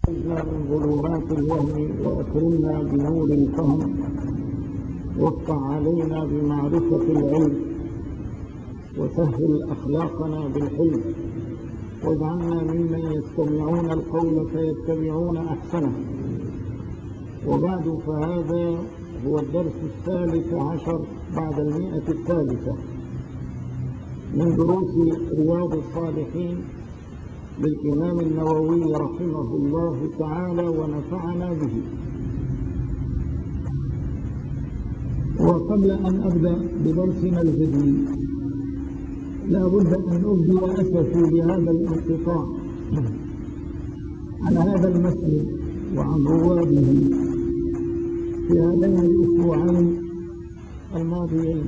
من ظلمات الوهم وأكرمنا بنور الفهم وافتح علينا بمعرفة العلم وسهل أخلاقنا بالحلم واجعلنا ممن يستمعون القول فيتبعون أحسنه. وبعد، فهذا هو الدرس 13 بعد 100 من دروس رياض الصالحين للإمام النووي رحمه الله تعالى ونفعنا به. وقبل أن أبدأ بدرسنا الجديد لا بد أن أبدي أسفي بهذا الانقطاع عن هذا المسجد وعن رواده في هذين الأسبوعين الماضيين،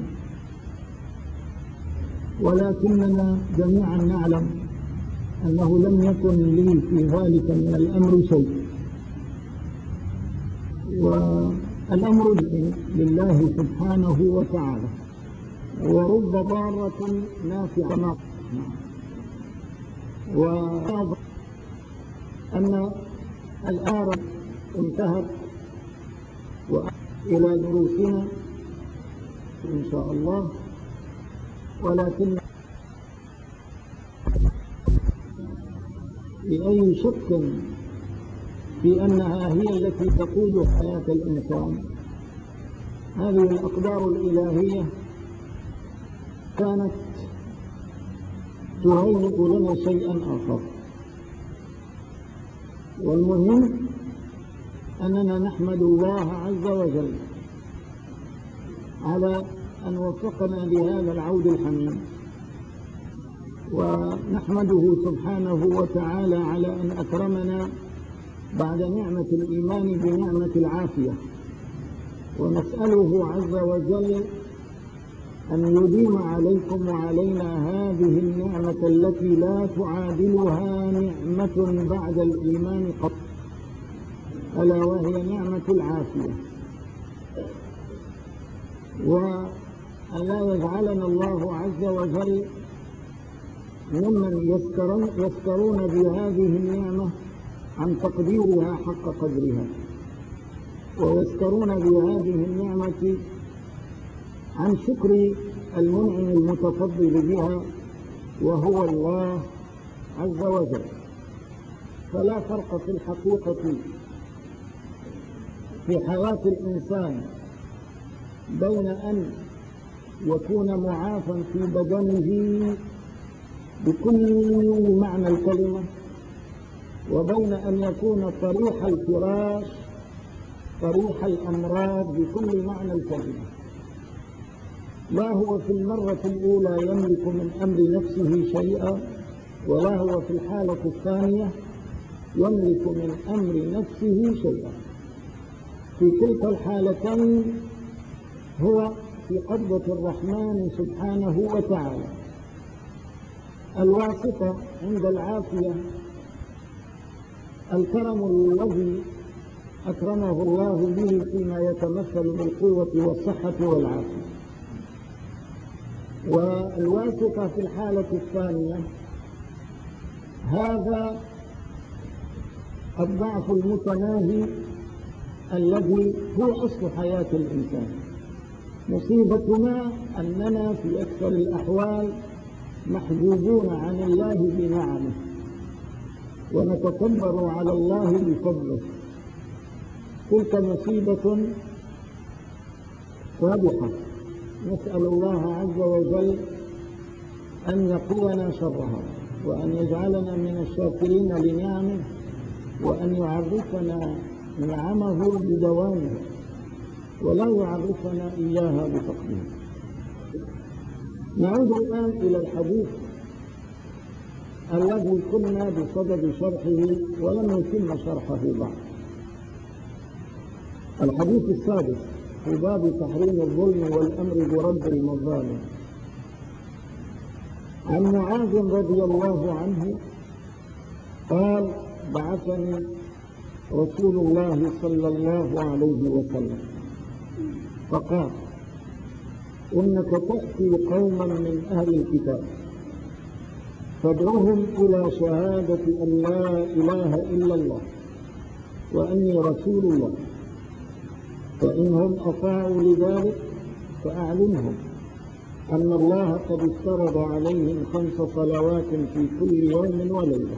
ولكننا جميعا نعلم أنه لم يكن لي في ذلك من الأمر شيء، والأمر لله سبحانه وتعالى، ورب ضارة نافعة. وأن الآن انتهت إلى دروسنا إن شاء الله، ولكن بأي شك في أنها هي التي تقود حياة الإنسان. هذه الأقدار الإلهية كانت تهيئ لنا شيئا آخر، والمهم أننا نحمد الله عز وجل على أن وفقنا لهذا العود الحميد، ونحمده سبحانه وتعالى على أن أكرمنا بعد نعمة الإيمان بنعمة العافية، ونسأله عز وجل أن يديم عليكم وعلينا هذه النعمة التي لا تعادلها نعمة بعد الإيمان قط، ألا وهي نعمة العافية. وأن لا يجعلنا الله عز وجل ممن يفترون بهذه النعمة عن تقديرها حق قدرها، ويفترون بهذه النعمة عن شكر المنعم المتفضل بها وهو الله عز وجل. فلا فرق في الحقيقة في حياة الإنسان بين أن يكون معافى في بدنه بكل معنى الكلمة، وبين أن يكون طريح الفراش طريح الأمراض بكل معنى الكلمة. لا هو في المرة الأولى يملك من أمر نفسه شيئا، ولا هو في الحالة الثانية يملك من أمر نفسه شيئا. في تلك الحالتين هو في قبضة الرحمن سبحانه وتعالى. الواسطة عند العافية الكرم الذي أكرمه الله به فيما يتمثل بالقوة والصحة والعافية. والواسطة في الحالة الثانية هذا الضعف المتناهي الذي هو أصل حياة الإنسان. مصيبتنا أننا في أكثر الأحوال محجوبون عن الله بنعمه، ونتكبر على الله بفضله. تلك مصيبة واضحة، نسأل الله عز وجل أن يقينا شرها، وأن يجعلنا من الشاكرين لنعمه، وأن يعرفنا نعمه بدوامه، ولا يعرفنا إياها بفقدها. نعود الآن إلى الحديث الذي كنا بصدد شرحه ولم يتم شرحه بعد. الحديث السادس في باب تحريم الظلم والأمر برد المظالم. عن معاذ رضي الله عنه قال: بعثني رسول الله صلى الله عليه وسلم فقال: إنك تأتي قوما من أهل الكتاب فادعوهم إلى شهادة أن لا إله إلا الله وأني رسول الله. فإنهم أطاعوا لذلك فأعلمهم أن الله قد افترض عليهم 5 صلوات في كل يوم وليلة.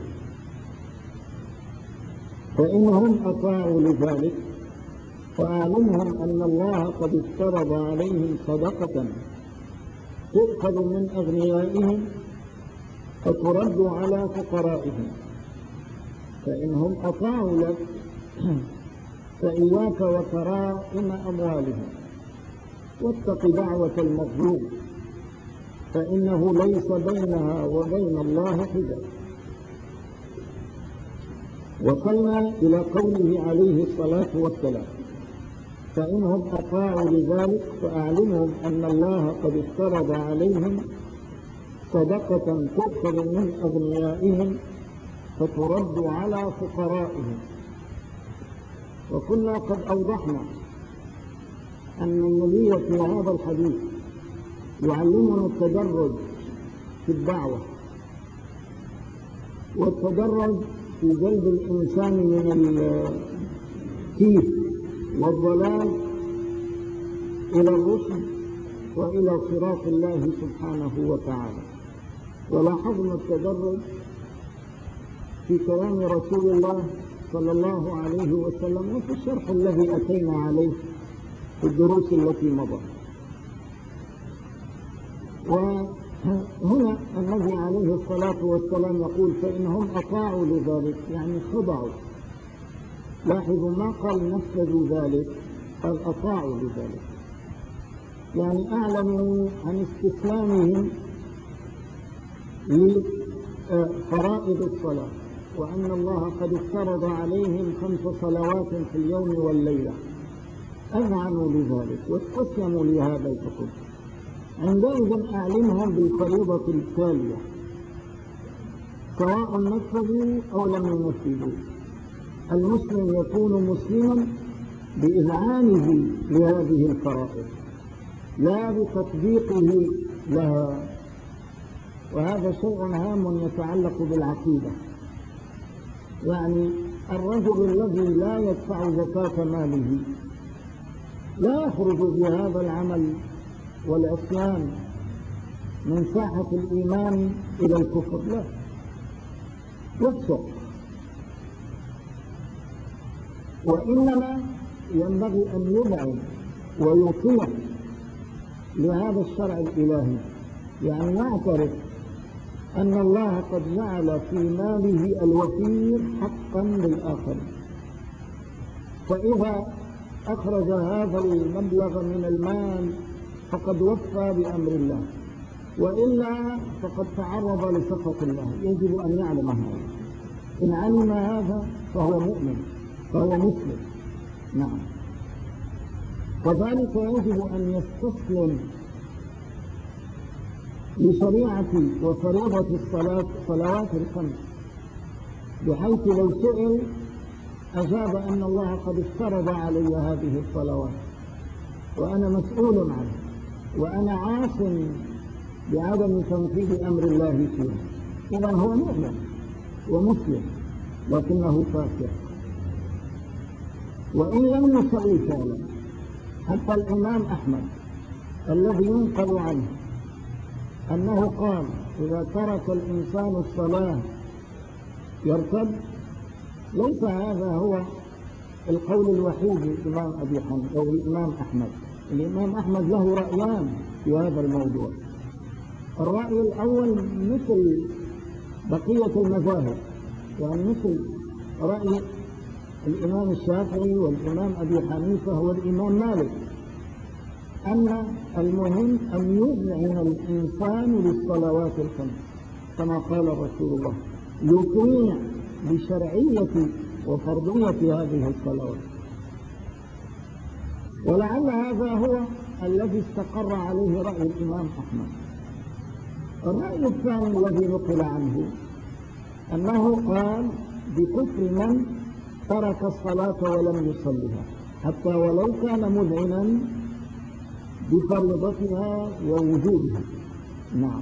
فإنهم أطاعوا لذلك فأعلمهم أن الله قد افترض عليهم صدقة تؤخذ من أغنيائهم فترد على فقرائهم. فإنهم أطاعوا لك فإياك وكرائم أموالهم، واتق دعوة المظلوم فإنه ليس بينها وبين الله حجاب. وصلنا إلى قوله عليه الصلاة والسلام: فإنهم أطاعوا لذلك فأعلمهم أن الله قد افترض عليهم صدقة تؤخذ من أغنيائهم فترد على فقرائهم. وكنا قد أوضحنا أن النبي في هذا الحديث يعلمنا التدرج في الدعوة، والتدرج في جلب الإنسان من الكيف والضلال إلى الرشد وإلى صراط الله سبحانه وتعالى. ولاحظنا التدرج في كلام رسول الله صلى الله عليه وسلم وفي الشرح الذي أتينا عليه في الدروس التي مضت. وهنا النبي عليه الصلاة والسلام يقول: فإنهم أطاعوا لذلك، يعني خضعوا. لاحظوا ما قال نفذوا ذلك، قال أطاعوا لذلك، يعني أعلنوا عن استسلامهم لفرائض الصلاة، وأن الله قد افترض عليهم 5 صلوات في اليوم والليلة. أذعنوا لذلك واستسلموا لهذا الحكم. عندئذ أعلمهم بالفريضة التالية سواء نفذوا أو لم ينفذوا. المسلم يكون مسلما بإذعانه لهذه الفرائض لا بتطبيقه لها، وهذا شيء هام يتعلق بالعقيدة. يعني الرجل الذي لا يدفع زكاة ماله لا يخرج بهذا العمل والعصيان من ساحة الإيمان إلى الكفر، لا، يفسق. وإنما ينبغي أن يدعو ويطيع لهذا الشرع الإلهي، يعني يعترف أن الله قد جعل في ماله الوفير حقا للآخر، فإذا أخرج هذا المبلغ من المال فقد وفى بأمر الله، وإلا فقد تعرض لسخط الله. يجب أن يعلم هذا. إن علم هذا فهو مؤمن، فهو مسلم. نعم. وذلك يجب أن يستسلم لشريعة وفريضة الصلوات ال5، بحيث لو سئل أجاب أن الله قد افترض علي هذه الصلوات وأنا مسؤول عنه، وأنا عاص بعدم تنفيذ أمر الله فيها. إذا هو مؤمن ومسلم لكنه فاسق. وإن لم يسوي فعلا، حتى الإمام أحمد الذي ينقل عنه أنه قال: إذا ترك الإنسان الصلاة يرتد، ليس هذا هو القول الوحيد للإمام أبي حنيفة أو الإمام أحمد. الإمام أحمد له رأيان في هذا الموضوع. الرأي الأول مثل بقية المذاهب، يعني مثل رأي الإمام الشافعي والإمام أبي حنيفة والإمام مالك، أن المهم أن يذعن الإنسان للصلوات ال5 كما قال رسول الله، يطيع بشرعية وفرضية هذه الصلوات. ولعل هذا هو الذي استقر عليه رأي الإمام أحمد. الرأي الثاني الذي نقل عنه أنه قال بكفر من ترك الصلاة ولم يصلها، حتى ولو كان مذعنا بفريضتها ووجودها. نعم.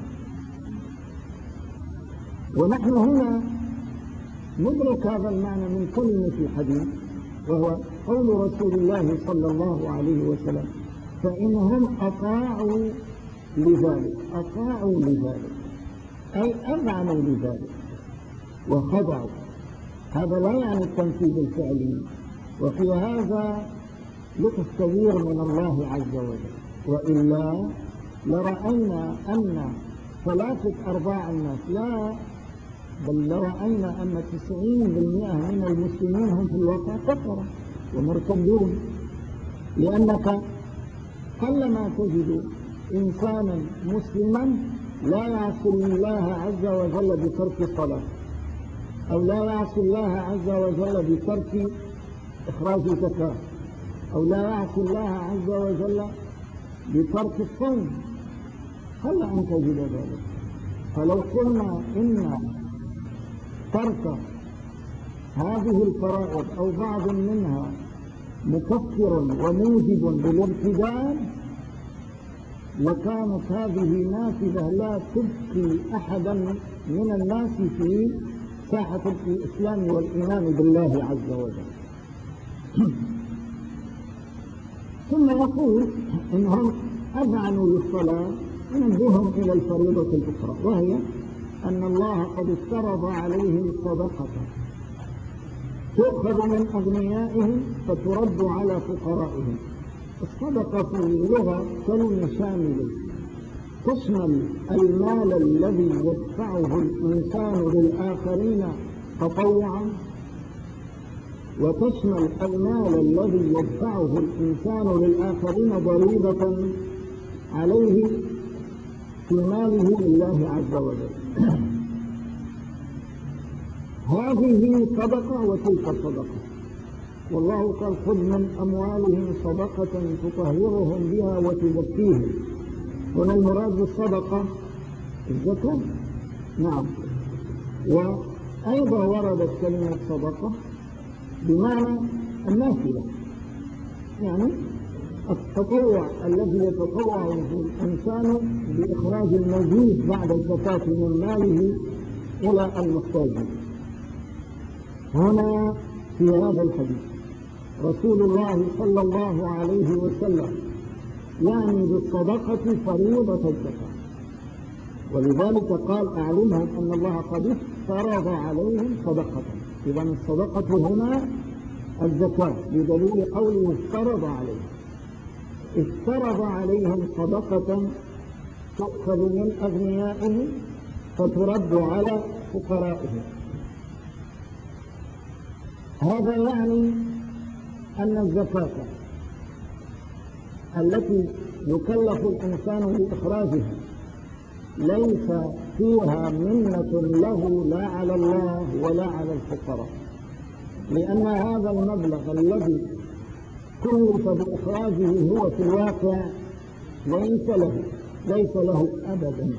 ونحن هنا ندرك هذا المعنى من كلمة الحديث وهو قول رسول الله صلى الله عليه وسلم: فإنهم أطاعوا لذلك أي أذعنوا لذلك وخضعوا. هذا لا يعني التنفيذ الفعلي، وفي هذا لطف كبير من الله عز وجل، وإلا لرأينا أن 3/4 الناس، لا بل لرأينا أن 90% من المسلمين هم في الواقع كفرة ومرتدون، لأنك قلما تجد إنسانا مسلما لا يعصي الله عز وجل بترك الصلاة، أو لا يعصي الله عز وجل بترك إخراج الزكاة، أو لا يعصي الله عز وجل بترك الصوم. هل أن تجد ذلك؟ فلو قلنا إن ترك هذه الفرائض أو بعض منها مكفر وموجب للارتداد، لكانت هذه نافذة لا تبقي أحدا من الناس في ساحة الإسلام والإيمان بالله عز وجل. ثم يقول إنهم أذعنوا للصلاة ينبههم إلى الفريضة الأخرى، وهي أن الله قد افترض عليهم صدقة تؤخذ من أغنيائهم فترد على فقرائهم. الصدقة في اللغة كلمة شاملة تشمل المال الذي يدفعه الإنسان للآخرين تطوعا، وتشمل المال الذي يدفعه الإنسان للآخرين ضريبة عليه في ماله لله عز وجل. هذه صدقة وتلك صدقة، والله قال: خذ من أموالهم صدقة تطهرهم بها وتزكيهم. هنا المراد بالصدقة الزكاة، نعم. وأيضا وردت كلمة صدقة بمعنى النافلة، يعني التطوع الذي يتطوع الإنسان بإخراج المزيد بعد الزكاة من ماله إلى المحتاجين. هنا في هذا الحديث رسول الله صلى الله عليه وسلم يعني بالصدقة فريضة الزكاة، ولذلك قال: أعلمهم أن الله قد افترض عليهم صدقة. إذن الصدقة هنا الزكاة، بدليل قوله افترض عليهم. افترض عليهم صدقة تؤخذ من أغنيائهم فترد على فقرائهم. هذا يعني أن الزكاة التي يكلف الإنسان بإخراجها ليس فيها منة له لا على الله ولا على الفقراء، لأن هذا المبلغ الذي كلف بإخراجه هو في الواقع ليس له أبدا،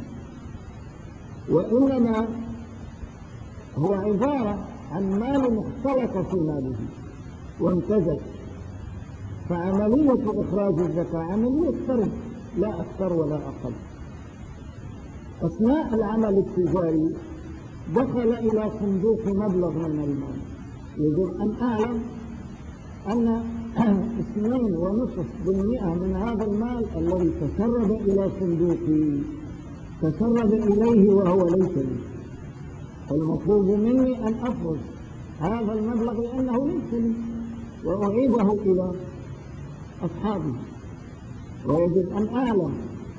وإنما هو عبارة عن مال مختلط في ماله وامتزج. فعملية إخراج الزكاة عملية فرد لا أكثر ولا أقل. أثناء العمل التجاري دخل إلى صندوق مبلغ من المال. يجب أن أعلم أن 2.5% من هذا المال الذي تسرب إلى صندوقي تسرب إليه وهو ليس لي، فالمطلوب مني أن أخرج هذا المبلغ لأنه ليس لي وأعيده إلى أصحابه. ويجب أن أعلم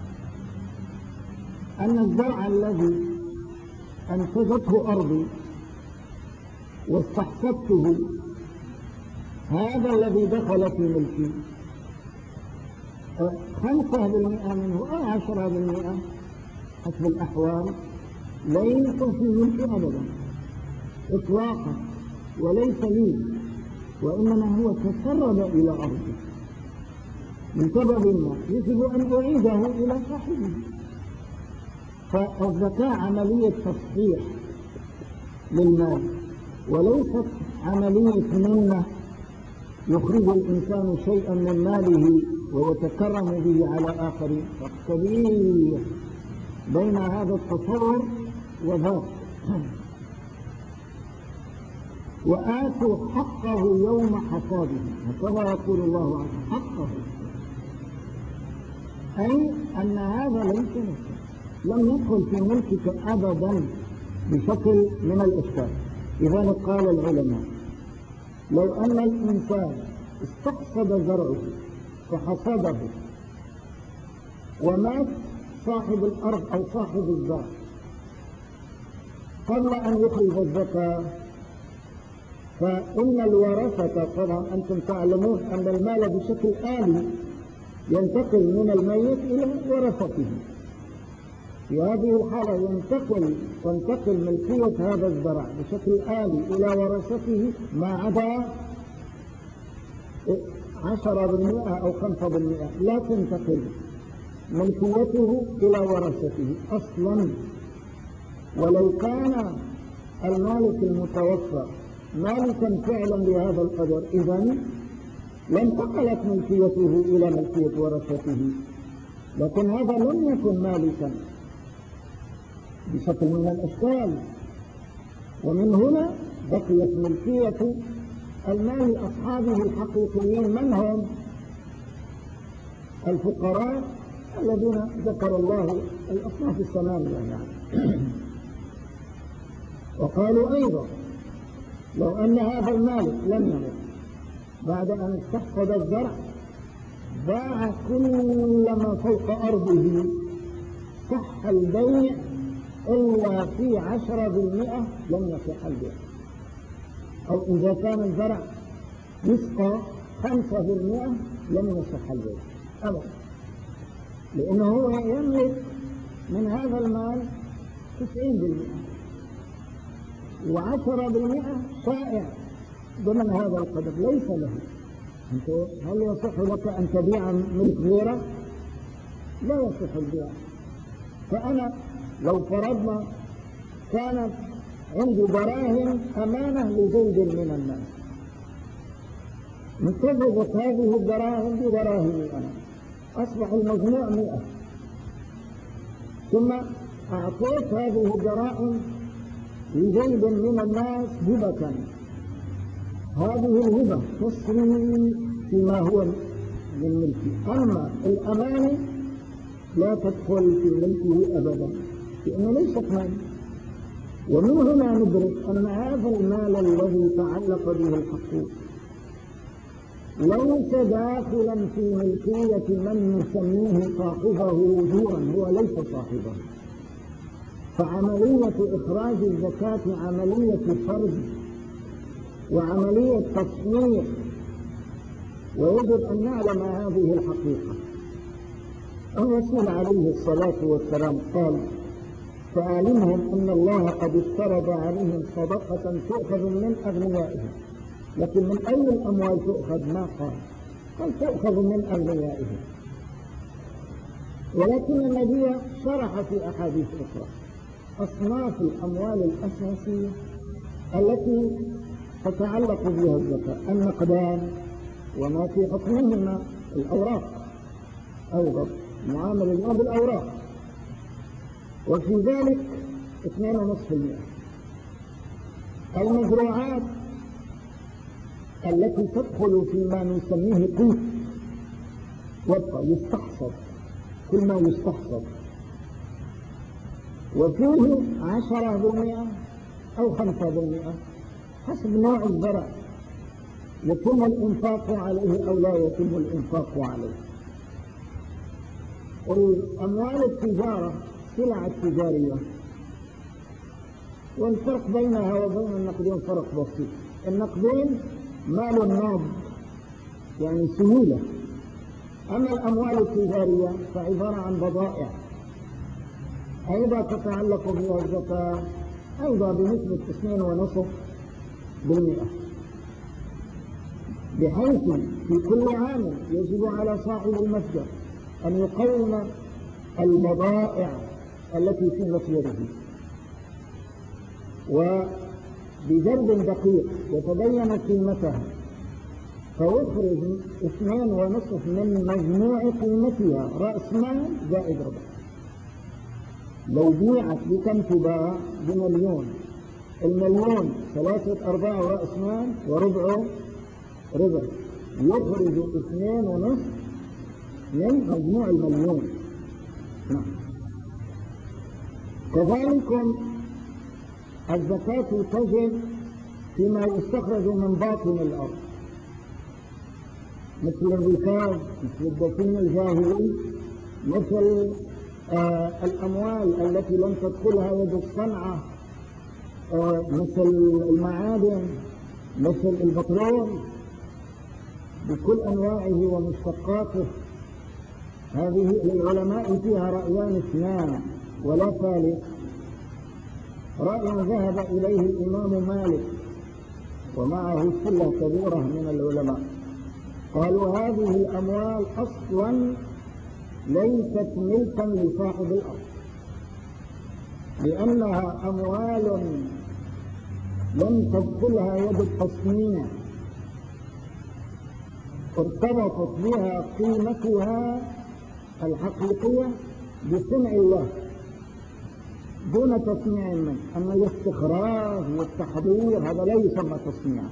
أن الزرع الذي أنتجته أرضي واستحسبته هذا الذي دخل في ملكي 5% منه أو 10% حسب الأحوال ليس في ملكي أبدا إطلاقا، وليس لي، وإنما هو تسرب إلى أرضي من سبب ما يجب أن أعيده إلى صاحبه. فالزكاة عملية تصحيح للمال وليست عملية منة يخرج الإنسان شيئا من ماله ويتكرم به على آخرين. فرق كبير بين هذا التصور وذاك. وآتوا حقه يوم حصاده، هكذا يقول الله عنه حقه، أي أن هذا ليس لك، لم يدخل في ملكك أبدا بشكل من الإشكال. لذلك قال العلماء لو أن الإنسان استحصد زرعه فحصده ومات صاحب الأرض أو صاحب الزرع قبل أن يخرج الزكاة، فإن الورثة، طبعا أنتم تعلمون أن المال بشكل آلي ينتقل من الميت إلى ورثته، في هذه الحالة تنتقل ملكية هذا الزرع بشكل آلي إلى ورثته ما عدا 10% أو 5%، لا تنتقل ملكيته إلى ورثته أصلا. ولو كان المالك المتوفى مالكا فعلا لهذا القدر إذن لانتقلت ملكيته إلى ملكية ورثته، لكن هذا لم يكن مالكا بشكل من الأشكال، ومن هنا بقيت ملكية المال لأصحابه الحقيقيين. من هم؟ الفقراء الذين ذكر الله الأصناف الثمانية يعني. وقالوا أيضا لو أن هذا المالك لم يمت بعد أن استحصد الزرع باع كل ما فوق أرضه صح البيع إلا في 10% لم يصح البيع، أو إذا كان الزرع يسقى 5% لم يصح البيع أبدا، لأنه هو يملك من هذا المال 90% و10% شائع ضمن هذا القدر ليس له. هل يصح لك أن تبيع ملك غيرك؟ لا يصح البيع. فأنا لو فرضنا كانت عندي دراهم أمانة لزيد من الناس، انتفضت هذه الدراهم بدراهمي أنا، أصبح المجموع 100، ثم أعطيت هذه الدراهم لزيد من الناس هبة، هذه الهبة تسري فيما هو من ملكي، أما الأمانة لا تدخل في ملكه أبدا لأنه ليست مال. ومن هنا ندرك أن هذا المال الذي تعلق به الحقوق ليس داخلا في ملكية من نسميه صاحبه وجورا، هو ليس صاحبه. فعملية إخراج الزكاة عملية فرد وعملية تصنيع، ويجب أن نعلم هذه الحقيقة. الرسول عليه الصلاة والسلام قال فعلمهم أن الله قد افترض عليهم صدقة تؤخذ من أغنيائهم، لكن من أي الأموال تؤخذ؟ ما قال تؤخذ من أغنيائهم. ولكن النبي شرح في أحاديث أخرى أصناف الأموال الأساسية التي تتعلق بها الزكاة، النقدان وما في حكمهما، الأوراق أيضا معامل اليوم بالأوراق، وفي ذلك 2.5%. المزروعات التي تدخل فيما نسميه قوت يبقى يستحصد، كل ما يستحصد، وفيه 10% أو 5% حسب نوع الزرع يتم الإنفاق عليه أو لا يتم الإنفاق عليه. الأموال التجارة سلع التجارية، والفرق بينها وبين النقدين فرق بسيط. النقدين مال ناض يعني سهولة، أما الأموال التجارية فعبارة عن بضائع أيضا تتعلق بها الزكاة أيضا بنسبة 2.5%، بحيث في كل عام يجب على صاحب المتجر أن يقوم البضائع التي في متجره، وبجرد دقيق يتبين قيمتها فيخرج 2.5 من مجموع قيمتها رأس مال زائد ربح. لو بيعت بكم تباع ب1,000,000 المليون 3/4 رأس مال وربعه ربع، يخرج 2.5 من مجموع المليون. نعم. كذلك الزكاة تجب فيما يستخرج من باطن الأرض، مثل الركاب، مثل الدفين الجاهلي، مثل الأموال التي لم تدخلها يد الصنعة، مثل المعادن، مثل البترول بكل أنواعه ومشتقاته. هذه للعلماء فيها رأيان اثنان ولا ثالث. رأي ذهب إليه الإمام مالك ومعه سلة كبيرة من العلماء، قالوا هذه الأموال أصلا ليست ملكا لصاحب الأرض، لأنها أموال لم تدخلها يد التصنيع، ارتبطت بها قيمتها الحقيقية بصنع الله دون تصنيع منه. أما الاستخراج والتحضير هذا لا يسمى تصنيعا،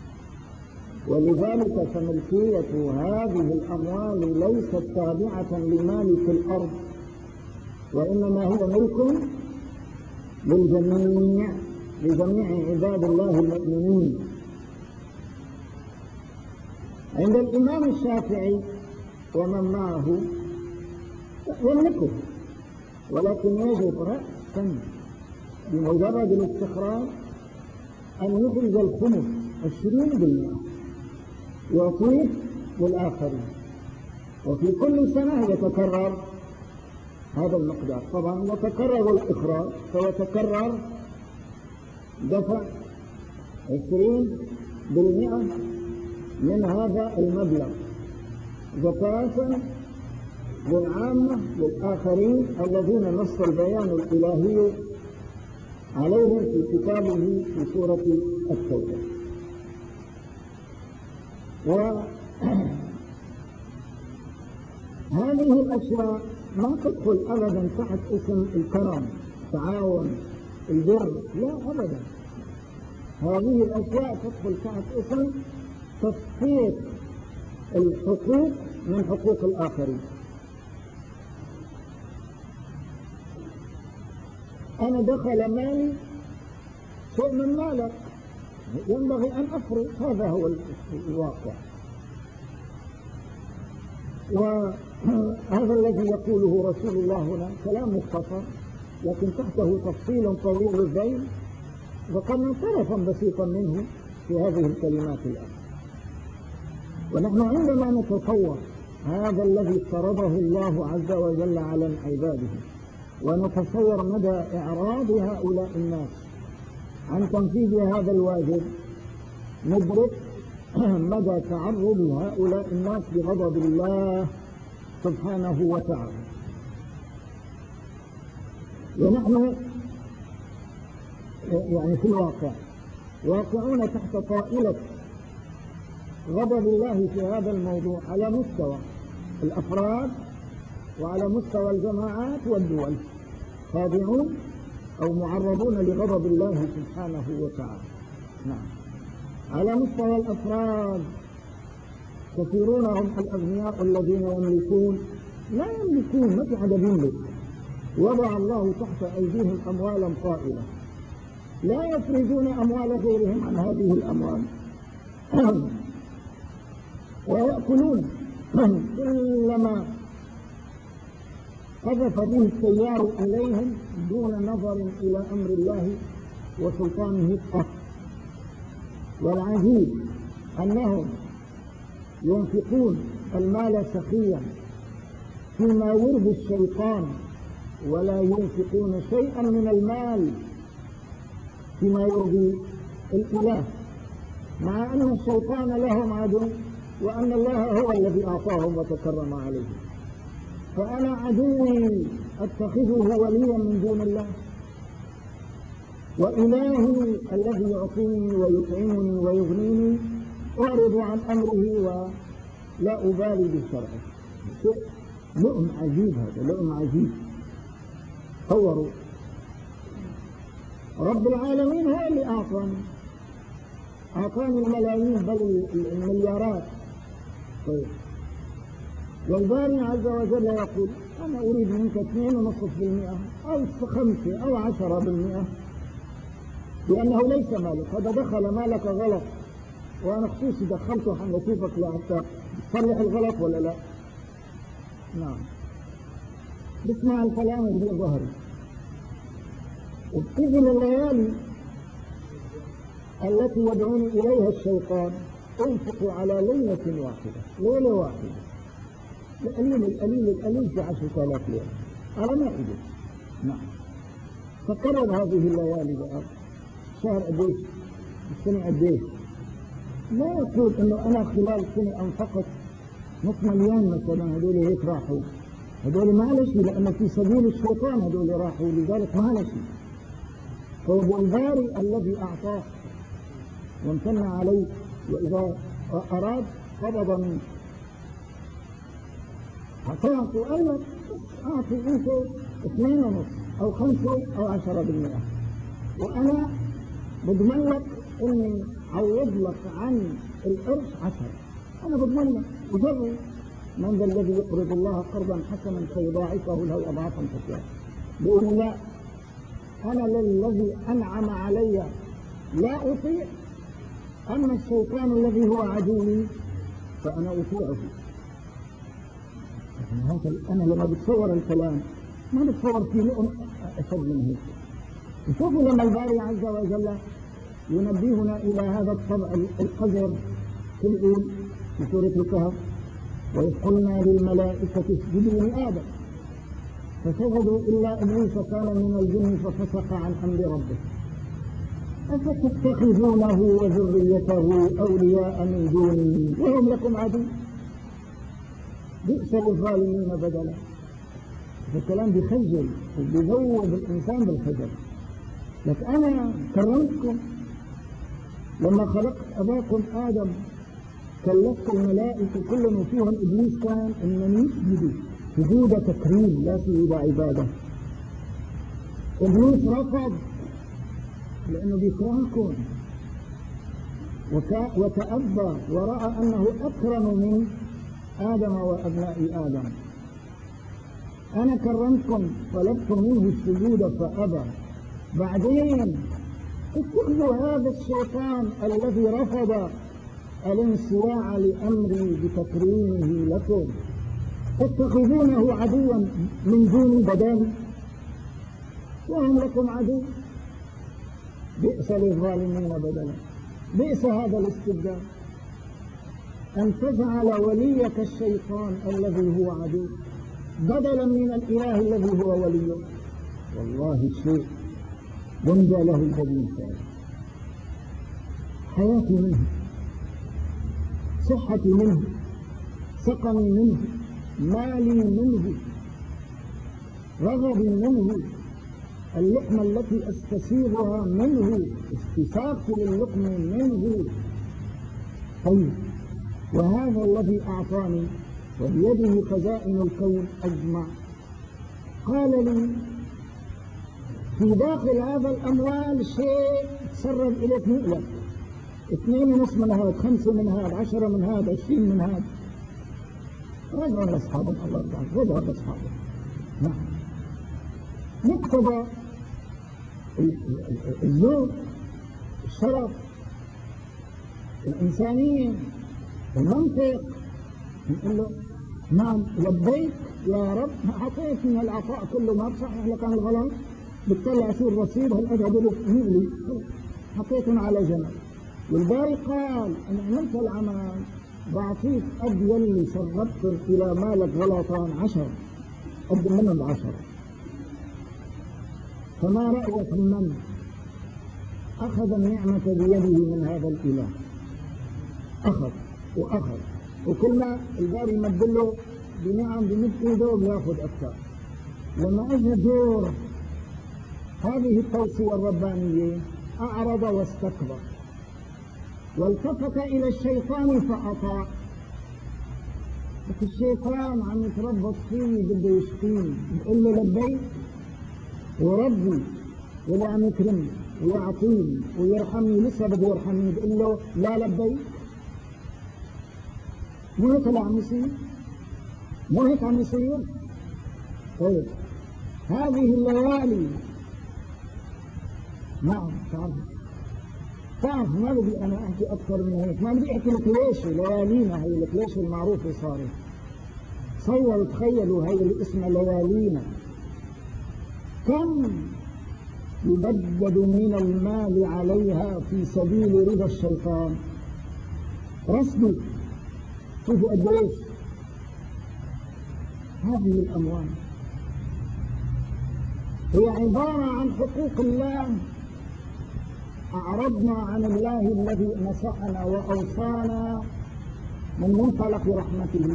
ولذلك فملكية هذه الأموال ليست تابعة لمالك الأرض، وإنما هو ملك للجميع، لجميع عباد الله المؤمنين. عند الإمام الشافعي ومن معه يملكه، ولكن يجب رأسا بمجرد الاستخراج أن يخرج الخمس 20% يعطيه للآخرين، وفي كل سنة يتكرر هذا المقدار. طبعا يتكرر الإخراج فيتكرر دفع 20% من هذا المبلغ زكاة للعامة للآخرين الذين نص البيان الإلهي عليهم في كتابه في سورة التوبة. وهذه الأشياء ما تدخل أبدا تحت اسم الكرم، التعاون، البر، لا أبدا. هذه الأشياء تدخل تحت اسم تصفية الحقوق من حقوق الآخرين. أنا دخل مالي شيء من مالك، ينبغي أن أفرض، هذا هو الواقع. وهذا الذي يقوله رسول الله هنا كلام مختصر لكن تحته تفصيل طويل الذيل، ذكرنا طرفا بسيطا منه في هذه الكلمات الآن. ونحن عندما نتصور هذا الذي فرضه الله عز وجل على عباده، ونتصور مدى إعراض هؤلاء الناس عن تنفيذ هذا الواجب، ندرك مدى تعرض هؤلاء الناس لغضب الله سبحانه وتعالى. ونحن يعني في الواقع واقعون تحت طائلة غضب الله في هذا الموضوع على مستوى الأفراد وعلى مستوى الجماعات والدول، خاضعون أو معرضون لغضب الله سبحانه وتعالى. نعم. على مستوى الأفراد كثيرون هم الأغنياء الذين يملكون، لا يملكون، ما في حدا يملك. وضع الله تحت أيديهم أموالا طائلة لا يفرزون أموال غيرهم عن هذه الأموال ويأكلون كلما قذف به التيار إليهم دون نظر إلى أمر الله وسلطانه القهر. والعجيب أنهم ينفقون المال سخيا فيما يرضي الشيطان، ولا ينفقون شيئا من المال فيما يرضي الإله، مع أن الشيطان لهم عدو وأن الله هو الذي أعطاهم وتكرم عليهم. فأنا عدوي أتخذه وليا من دون الله، وإلهي الذي يعطيني ويطعمني ويغنيني أعرض عن أمره ولا أبالي بشرعه. لؤم عجيب، هذا لؤم عجيب. تصوروا رب العالمين هو اللي أعطاني الملايين بل المليارات. طيب. والباري عز وجل يقول أنا أريد منك 2.5% أو 5 أو 10%، لأنه ليس مالك، هذا دخل مالك غلط، وأنا خصوصي دخلته حنشوفك لحتى تصلح الغلط ولا لا. نعم. بسمع الكلام اللي ظهري، وبتيجي الليالي التي يدعوني إليها الشيطان أنفق على ليلة واحدة، ليلة واحدة، القليل في 10,000 ليلة على ما أجد. نعم. فقرر هذه الليالي بقى شهر قديش، السنة قديش. لا يقول إنه أنا خلال سنة أنفقت نصف مليون مثلا، هذول هيك راحوا، هذول ما له شيء، لأنه في سبيل الشيطان هذول راحوا، لذلك ما له شيء. هو الباري الذي أعطاه وامتن عليه، وإذا أراد قبض منه أعطاك وقال لك أعطي أنت 2.5 أو 5 أو 10%، وأنا بضمن لك إني أعوض لك عن القرش 10. أنا بضمن لك، وجرب. من ذا الذي يقرض الله قرضا حسنا فيضاعفه له أضعافا كثيرة. بيقول لا، أنا للذي أنعم علي لا أطيع، أما الشيطان الذي هو عدوي فأنا أطيعه. أنا لما بتصور الكلام ما بتصور فيه لؤم أشد من هيك. شوفوا لما الباري عز وجل ينبهنا إلى هذا الطبع القذر يقول في سورة الكهف: وإذ قلنا للملائكة اسجدوا لآدم فسجدوا إلا إبليس كان من الجن ففسق عن أمر ربه أفتتخذونه وذريته أولياء من دوني وهم لكم عدو بئس للظالمين بدلا. الكلام بيخجل وبيذوب الإنسان بالخجل. لك أنا كرمتكم لما خلقت أباكم آدم، كلفت الملائكة كلهم وفيهم إبليس كان إنني يسجدوا سجود تكريم لا سجود عبادة. إبليس رفض لأنه بيكرهكم وتأبى ورأى أنه أكرم من آدم وأبناء آدم. أنا كرمتكم طلبت منه السجود فأبى. بعدين اتخذوا هذا الشيطان الذي رفض الانصياع لأمري بتكريمه لكم تتخذونه عدوا من دون بدل وهم لكم عدو بئس للظالمين بدلا. بئس هذا الاستبدال أن تجعل وليك الشيطان الذي هو عدو بدلا من الإله الذي هو وليه. والله الشيء ينجى له البديل. حياتي منه، صحتي منه، سقمي منه، مالي منه، رغبي منه، اللقمة التي استسيغها منه، استساقي للقمة منه. طيب، وهذا الذي أعطاني وبيده خزائن الكون أجمع قال لي في داخل هذا الأموال شيء تسرب إليك مؤلم، 2.5 من هذا، 5 من هذا، 10 من هذا، 20 من هذا. رجعوا لأصحابه الله تعالى، رجعوا لأصحابه. نعم. مقتضى الذوق، الشرف، الإنسانية، المنطق، نقول له نعم لبيك يا رب، أعطيت من العطاء كله ما بصحح لك عن الغلط، بتطلع شو الرصيد هالأجهد مؤلي حطيتهم على جنب. والباري قال إن عملت العمل بعطيك قد يلي سربتم إلى مالك غلطان 10 قد منهم 10. فما رأيك من أخذ النعمة بيده من هذا الإله؟ أخذ وأخذ، وكل ما الباري يمدله بنعم بمد إيده بياخذ أكثر. لما أجى دور هذه التوصية الربانية أعرض واستكبر والتفت إلى الشيطان فأطاع. بس الشيطان عم يتربط فيه بده يشقيني، بقول له لبيك وربي ولا عم يكرمني، ويعطيني ويرحمني، لسه بده يرحمني بقول له لا لبيك؟ مو هيك اللي عم يصير؟ مو هيك عم يصير؟ طيب هذه الليالي، نعم تعرف ما بدي أنا أحكي أكثر من هيك، ما بدي أحكي لك ليش ليالينا، هي لك ليش المعروفة صارت. تصوروا تخيلوا هي الاسم ليالينا كم يبدد من المال عليها في سبيل رضا الشيطان. رصدوا شوفوا قديش هذه الأموال هي عبارة عن حقوق الله، أعرضنا عن الله الذي نصحنا وأوصانا من منطلق رحمته.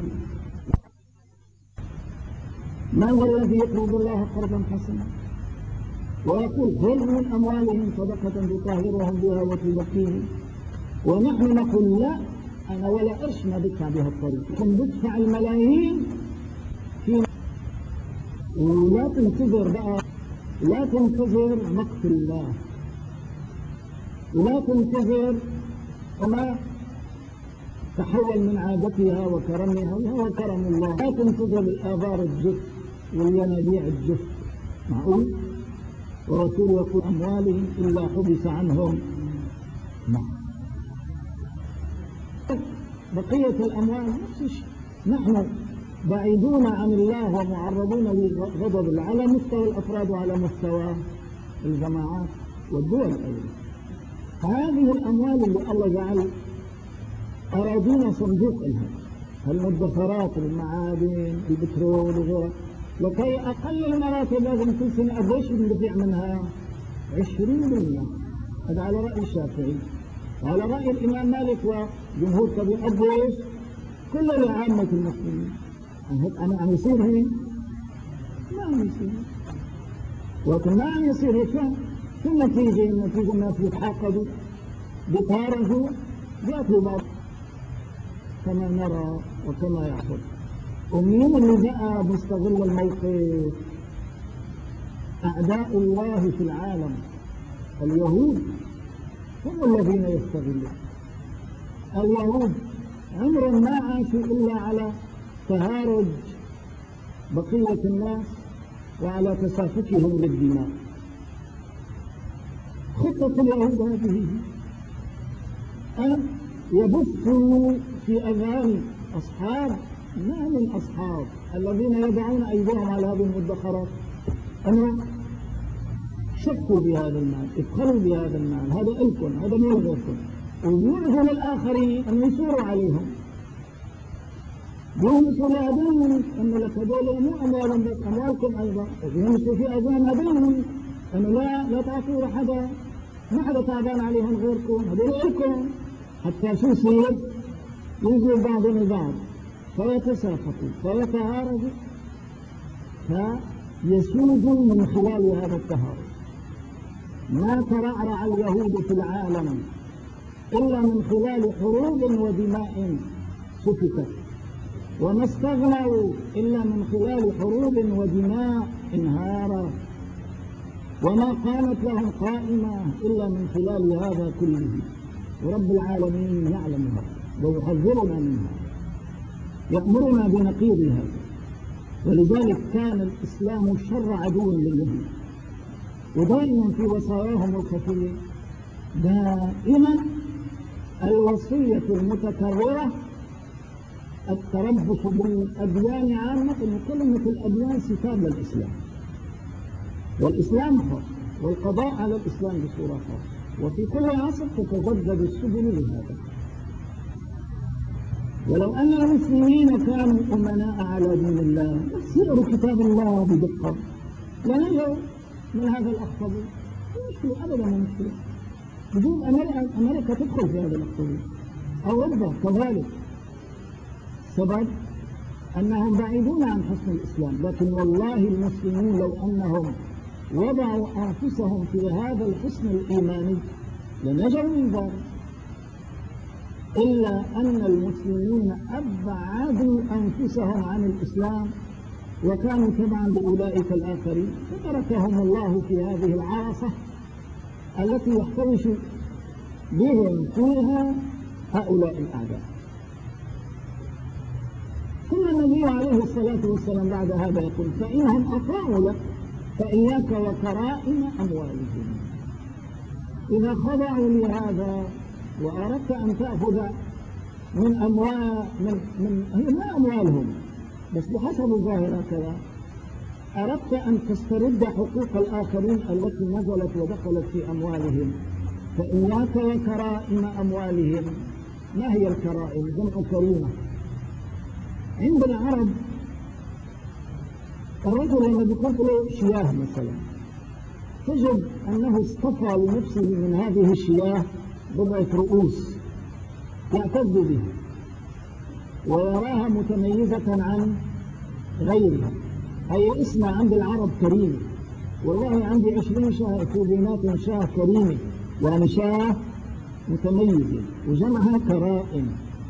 من هو الذي يقرض الله قرضا حسنا ويقول خذ من أموالهم صدقة تطهرهم بها وتزكيهم، ونحن نقول لا، أنا ولا قرش ما بدفع بها الطريق، كم بدفع الملايين في. ولا تنتظر بقى، لا تنتظر مقت الله، ولا تنتظر وما تحول من عادتها وكرمها وهو كرم الله. لا تنتظر الآبار الجف والينابيع الجف، معقول؟ ورسول يقول أموالهم إلا حبس عنهم. بقية الأموال نفس الشيء، نحن بعيدون عن الله ومعرضون لغضب الله على مستوى الأفراد وعلى مستوى الجماعات والدول أيضا. هذه الأموال اللي الله جعل أراضينا صندوق لها، المدخرات، المعادن، البترول وغيرها، لكي أقل المراتب لازم كل سنة قديش بندفع منها؟ 20%. هذا على رأي الشافعي، وعلى رأي الإمام مالك وجمهور كبير قديش؟ كل عامة المسلمين. أنا عم يصير هيك؟ ما عم يصير، لكن ما عم يصير هيك. شو النتيجة؟ النتيجة الناس بيتحاقدوا، بيتهارجوا، بيأكلوا بعض كما نرى وكما يحصل. ومين اللي بقى مستغل الموقف؟ أعداء الله في العالم، اليهود هم الذين يستغلون. اليهود عمرهم ما عاشوا إلا على تهارج بقية الناس وعلى تسافكهم للدماء. خطة اليهود هذه أن يبثوا في أذهان أصحاب، ما من أصحاب الذين يضعون أيديهم على هذه المدخرات، أن شكوا بهذا المال، ادخلوا بهذا المال، هذا إلكم، هذا مو غيركم، ويوعدوا للآخرين أن يثوروا عليهم، يهمسوا لأذانهم أن لك هذول مو أموالهم بس أموالكم أيضا، يهمسوا في أذان هذول أنه لا تعطوا حدا، ما حدا تعبان عليهم غيركم، هذول إلكم، حتى شو يصير؟ ينزلوا بعضهم البعض فيتسافقوا فيتهارجوا فيسودوا من خلال هذا التهارج. ما ترعرع اليهود في العالم إلا من خلال حروب ودماء سفكت، وما استغنوا إلا من خلال حروب ودماء انهارت، وما قامت لهم قائمة إلا من خلال هذا كله. ورب العالمين يعلم هذا ويحذرنا منها، يأمرنا بنقيض هذا. ولذلك كان الإسلام شر عدو لليهود، ودائما في وصاياهم الخفية دائما الوصية المتكررة التربص بالأديان عامة، إن كلمة الأديان ستاب للإسلام، والإسلام خاص، والقضاء على الإسلام بصورة خاصة، وفي كل عصر تتجدد السبل لهذا. ولو أن المسلمين كانوا أمناء على دين الله يسيروا كتاب الله بدقة لنجوا من هذا الأخطب. مشكلة أبدا مو مشكلة، بدون أمريكا تدخل في هذا الأخطب، أوروبا كذلك، سبب أنهم بعيدون عن حسن الإسلام. لكن والله المسلمون لو أنهم وضعوا أنفسهم في هذا الحسن الإيماني لنجوا من ذلك، إلا أن المسلمين أبعدوا أنفسهم عن الإسلام وكانوا تبعا لأولئك الآخرين، فتركهم الله في هذه العاصة التي يحتوش بهم فيها هؤلاء الأعداء. ثم النبي عليه الصلاة والسلام بعد هذا يقول: فإنهم أطاعوا لك فإياك وكرائم أموالهم. إذا خضعوا لهذا وأردت أن تأخذ من هي ما أموالهم بس بحسب الظاهر كذا، أردت أن تسترد حقوق الآخرين التي نزلت ودخلت في أموالهم، فإياك وكرائم أموالهم. ما هي الكرائم؟ جمع كريمة. عند العرب الرجل الذي يكون له شياه مثلا، تجد أنه اصطفى لنفسه من هذه الشياه بضعة رؤوس يعتز بها ويراها متميزة عن غيرها. هي اسمها عند العرب كريمة. والله عندي 20 شاه في بينات شاه كريمة، يعني شاه متميزة، وجمعها كرائم.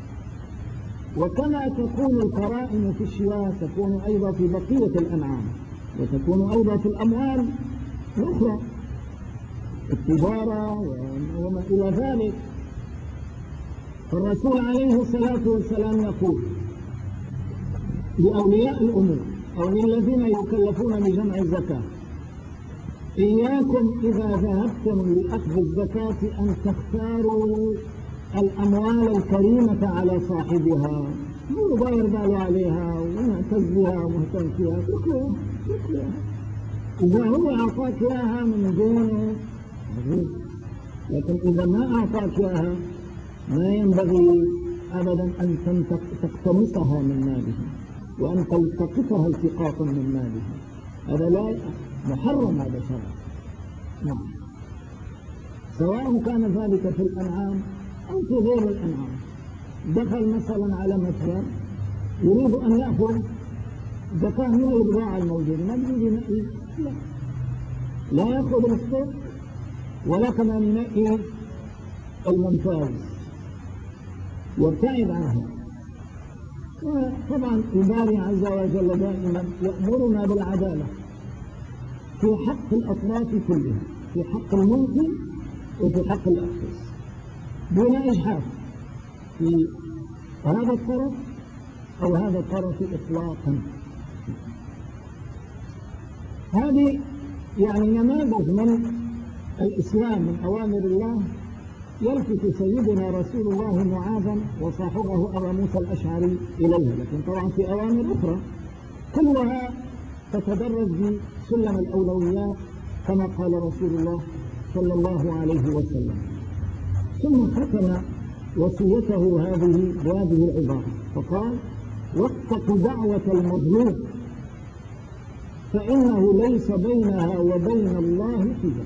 وكما تكون الكرائم في الشياه تكون أيضا في بقية الأنعام، وتكون أيضا في الأموال الأخرى، التجارة وما إلى ذلك. فالرسول عليه الصلاة والسلام يقول لأولياء الأمور أو للذين يكلفون بجمع الزكاة: إياكم إذا ذهبتم لأخذ الزكاة أن تختاروا الأموال الكريمة على صاحبها، مو ضاير باله عليها ومعتز بها ومهتم فيها، اتركوها. إذا هو أعطاك إياها من دونه، لكن إذا ما أعطاك إياها ما ينبغي أبدا أن تقتنصها من ماله وأن تلتقطها التقاطا من ماله. هذا لا محرم، هذا شرع. نعم، سواء كان ذلك في الأنعام أو في غير الأنعام. دخل مثلا على متجر يريد أن يأخذ زكاة من البضاعة الموجودة، ما بيجي ينقي، لا يأخذ الصوت ولا كمان ينقي الممتاز، وابتعد عنها. وطبعا الباري عز وجل دائما يأمرنا بالعدالة في حق الأطراف كلها، في حق الملك وفي حق الأخص، دون إجحاف في هذا الطرف أو هذا الطرف إطلاقا. هذه يعني نماذج من الإسلام، من أوامر الله، يلفت سيدنا رسول الله معاذا وصاحبه أبا موسى الأشعري إليها، لكن طبعا في أوامر أخرى كلها تتدرج بسلم الأولويات كما قال رسول الله صلى الله عليه وسلم. ثم ختم وصيته بهذه العبارة فقال: واتق دعوة المظلوم فإنه ليس بينها وبين الله حجاب.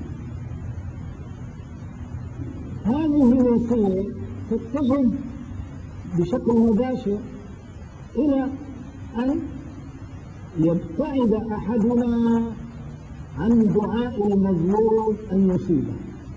هذه الوصية تتجه بشكل مباشر إلى أن يبتعد أحدنا عن دعاء المظلوم أن يصيبه.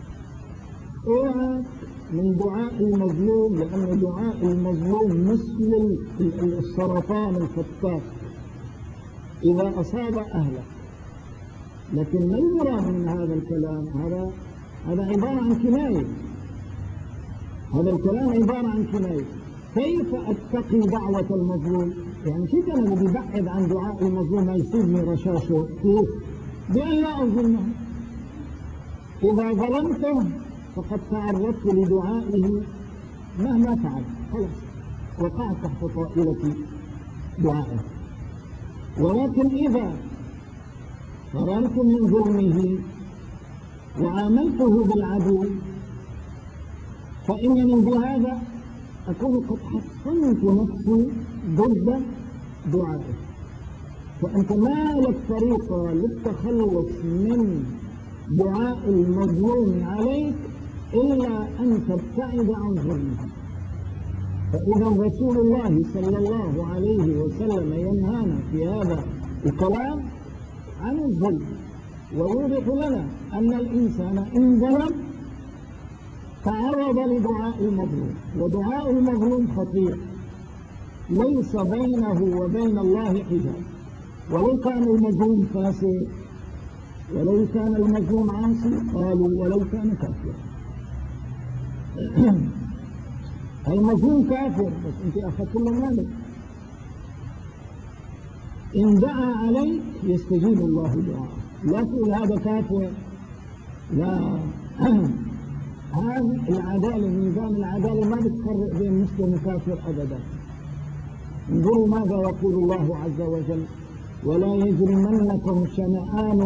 اوعى من دعاء المظلوم، لأن دعاء المظلوم مثل السرطان الفتاك إذا أصاب أهله. لكن ما المراد من هذا الكلام؟ هذا عبارة عن كناية. هذا الكلام عبارة عن كناية. كيف أتقي دعوة المظلوم؟ يعني كيف أنا بدي أبعد عن دعاء المظلوم ما يصيبني رشاشه؟ كيف؟ بأن لا أظلمه. إذا ظلمته فقد تعرضت لدعائه مهما فعل، خلاص وقعت تحت طائلة دعائه. ولكن إذا فررت من ظلمه وعاملته بالعدل فإنني بهذا أكون قد حصنت نفسي ضد دعائه. فأنت ما لك طريقة للتخلص من دعاء المظلوم عليك إلا أن تبتعد عن ظلمه. فإذا رسول الله صلى الله عليه وسلم ينهانا في هذا الكلام عن الظلم، ويوضح لنا أن الإنسان إن ظلم تعرض لدعاء المظلوم، ودعاء المظلوم خطير ليس بينه وبين الله حجاب. ولو كان المظلوم فاسق ولو كان المظلوم عاصي قالوا ولو كان كافرا. المظلوم كافر بس انت اخذت له مالك، ان دعا عليك يستجيب الله دعاءه، لا تقول هذا كافر، لا. هذه العدالة، نظام العدالة ما بتفرق بين مسلم وكافر ابدا. انظروا ماذا يقول الله عز وجل: ولا يجرمنكم شنآن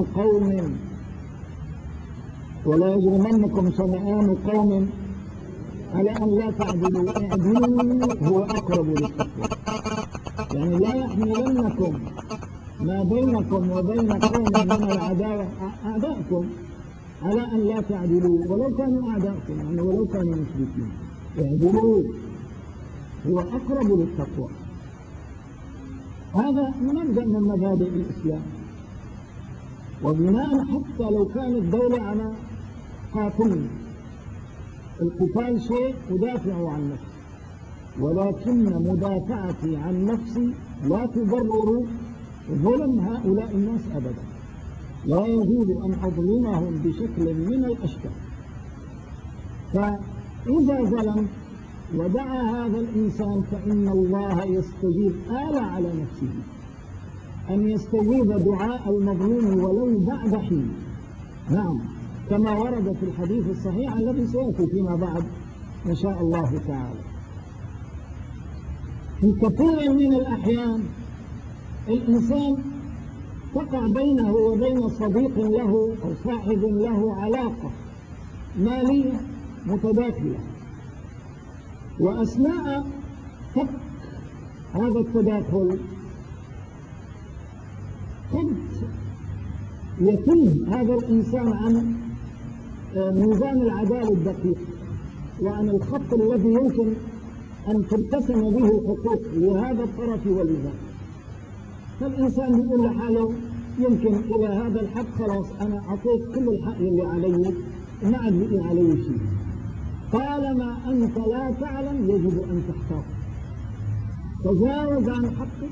قوم على أن لا تعدلوا اعدلوا هو أقرب للتقوى. يعني لا يحملنكم ما بينكم وبين قوم من العداوة أعداءكم على أن لا تعدلوا ولو كانوا أعداءكم، يعني ولو كانوا مشركين. اعدلوا هو أقرب للتقوى. هذا مبدأ من مبادئ الإسلام، وبناء حتى لو كانت الدولة على قاتل، القتال شيء أدافع عن نفسي، ولكن مدافعتي عن نفسي لا تبرر ظلم هؤلاء الناس أبدا. لا يجوز أن أظلمهم بشكل من الأشكال. فإذا ظلم ودعا هذا الإنسان فإن الله يستجيب، آل على نفسه أن يستجيب دعاء المظلوم ولو بعد حين. نعم، كما ورد في الحديث الصحيح الذي سيأتي فيما بعد إن شاء الله تعالى. في كثير من الأحيان الإنسان تقع بينه وبين صديق له أو صاحب له علاقة مالية متداخلة، وأثناء فك هذا التداخل قد يتم هذا الإنسان عن ميزان العدالة الدقيق وعن الخط الذي يمكن أن ترتسم به الحقوق لهذا الطرف ولذاك. فالإنسان يقول لحاله يمكن إلى هذا الحد خلاص أنا أعطيت كل الحق اللي علي، ما عاد بقي علي شيء. طالما أنت لا تعلم يجب أن تحتاط، تجاوز عن حقك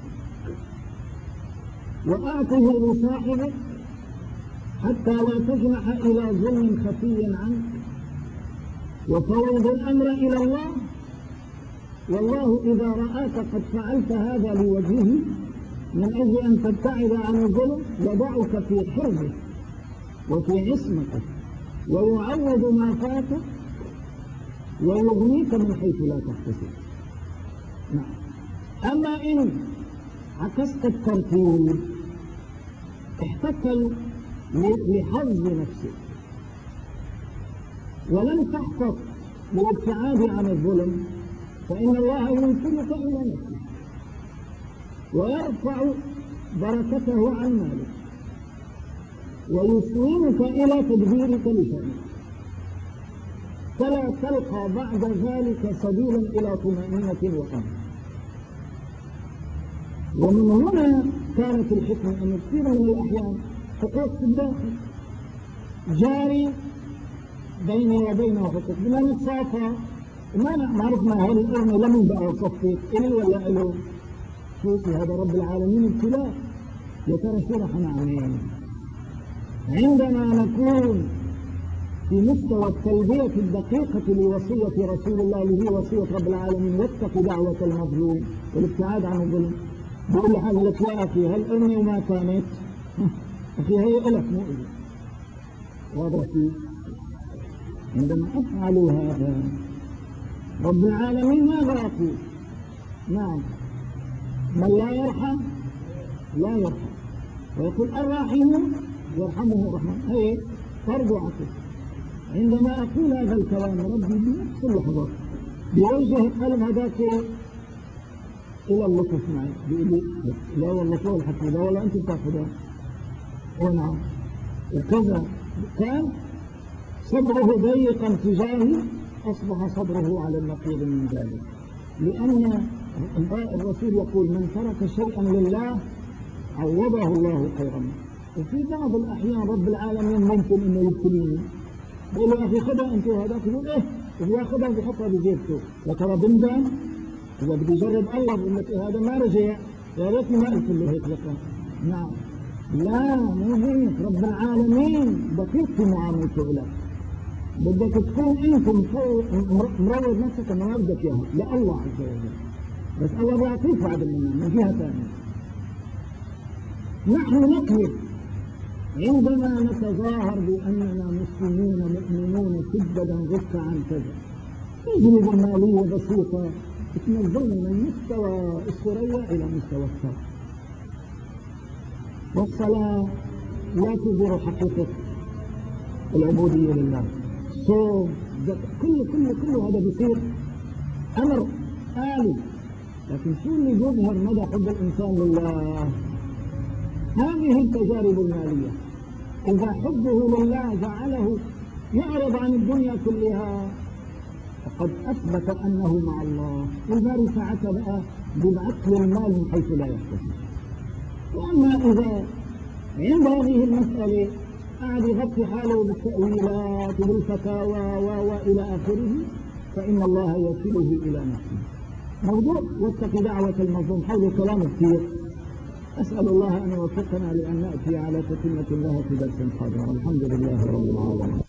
وأعطه لصاحبك حتى لا تجنح إلى ظلم خفي عنك، وفوض الأمر إلى الله، والله إذا رآك قد فعلت هذا لوجهه من أجل أن تبتعد عن الظلم يضعك في حربه وفي عصمته ويعوض ما فاتك ويغنيك من حيث لا تحتسب. نعم. أما إن عكست الترتيب احتكل لحظ نفسك ولم تحفظ للابتعاد عن الظلم، فإن الله ينسلك إلى نفسك ويرفع بركته عن مالك ويسلمك إلى تدبيرك لشأنك، فلا تلقى بعد ذلك سبيلا إلى طمأنينة وأمن. ومن هنا كانت الحكمة أن كثير من الأحيان حقوق في الداخل جاري بيني وبينه حقوق بلا نتصافى، ما عرفنا هل الأمن لم بقى صفي إلي ولا إله. شوفي هذا رب العالمين ابتلاء، يا ترى شو رح نعمل عندما نكون في مستوى التلبية الدقيقة لوصية رسول الله اللي هي وصية رب العالمين: واتق دعوة المظلوم والابتعاد عن الظلم. بقول لحالي لك يا أخي هل أمي وما كانت أخي هي إلك مو إلي. واضح فيه؟ عندما أفعل هذا رب العالمين ماذا يقول؟ نعم، من لا يرحم لا يرحم، ويقول الراحمون يرحمه الرحمن. هي فرض عقل. عندما أقول هذا الكلام ربي بنفس اللحظة بيوجه القلب هذاك إلى اللطف معي، بيقول لي لا والله فوق الحكي، لا والله أنت بتاخذها. ونعم، وكذا كان صدره ضيقا تجاهي أصبح صدره على النقيض من ذلك، لأن الرسول يقول: من ترك شيئا لله عوضه الله خيرا منه. وفي بعض الأحيان رب العالمين ممكن إنه يبتليني، بقول له أخي خذها أنت وهذاك، يقول إيه بياخذها بيحطها بجيبته، يا ترى بندم إذا بدي يجرب الله بقول لك هذا ما رجع، يا ريتني ما قلت له هيك لك. نعم، لا مو هيك، رب العالمين دقيق في معاملته لك. بدك تكون انت مروض نفسك انه ما بدك اياها لله عز وجل، بس الله بيعطيك بعد من جهه ثانيه. نحن نكذب عندما نتظاهر باننا مسلمون مؤمنون سجدا ركعا كذا، تجربه ماليه بسيطه تنزلنا من مستوى الثريا الى مستوى الثرى. والصلاه لا تظهر حقيقه العبوديه لله. صوم كل هذا بيصير امر آلي، لكن شو اللي يظهر مدى حب الانسان لله؟ هذه التجارب الماليه. اذا حبه لله جعله يعرض عن الدنيا كلها فقد اثبت انه مع الله، والباري ساعتها بقى بيبعث له المال من حيث لا يحتسب. واما اذا عند هذه المساله قاعد يغطي حاله بالتأويلات وبالفتاوى وإلى آخره، فإن الله يصله إلى نفسه. موضوع واتق دعوة المظلوم حول كلام كثير، أسأل الله أن يوفقنا لأن نأتي على تتمة الله في درس قادم. الحمد لله رب العالمين.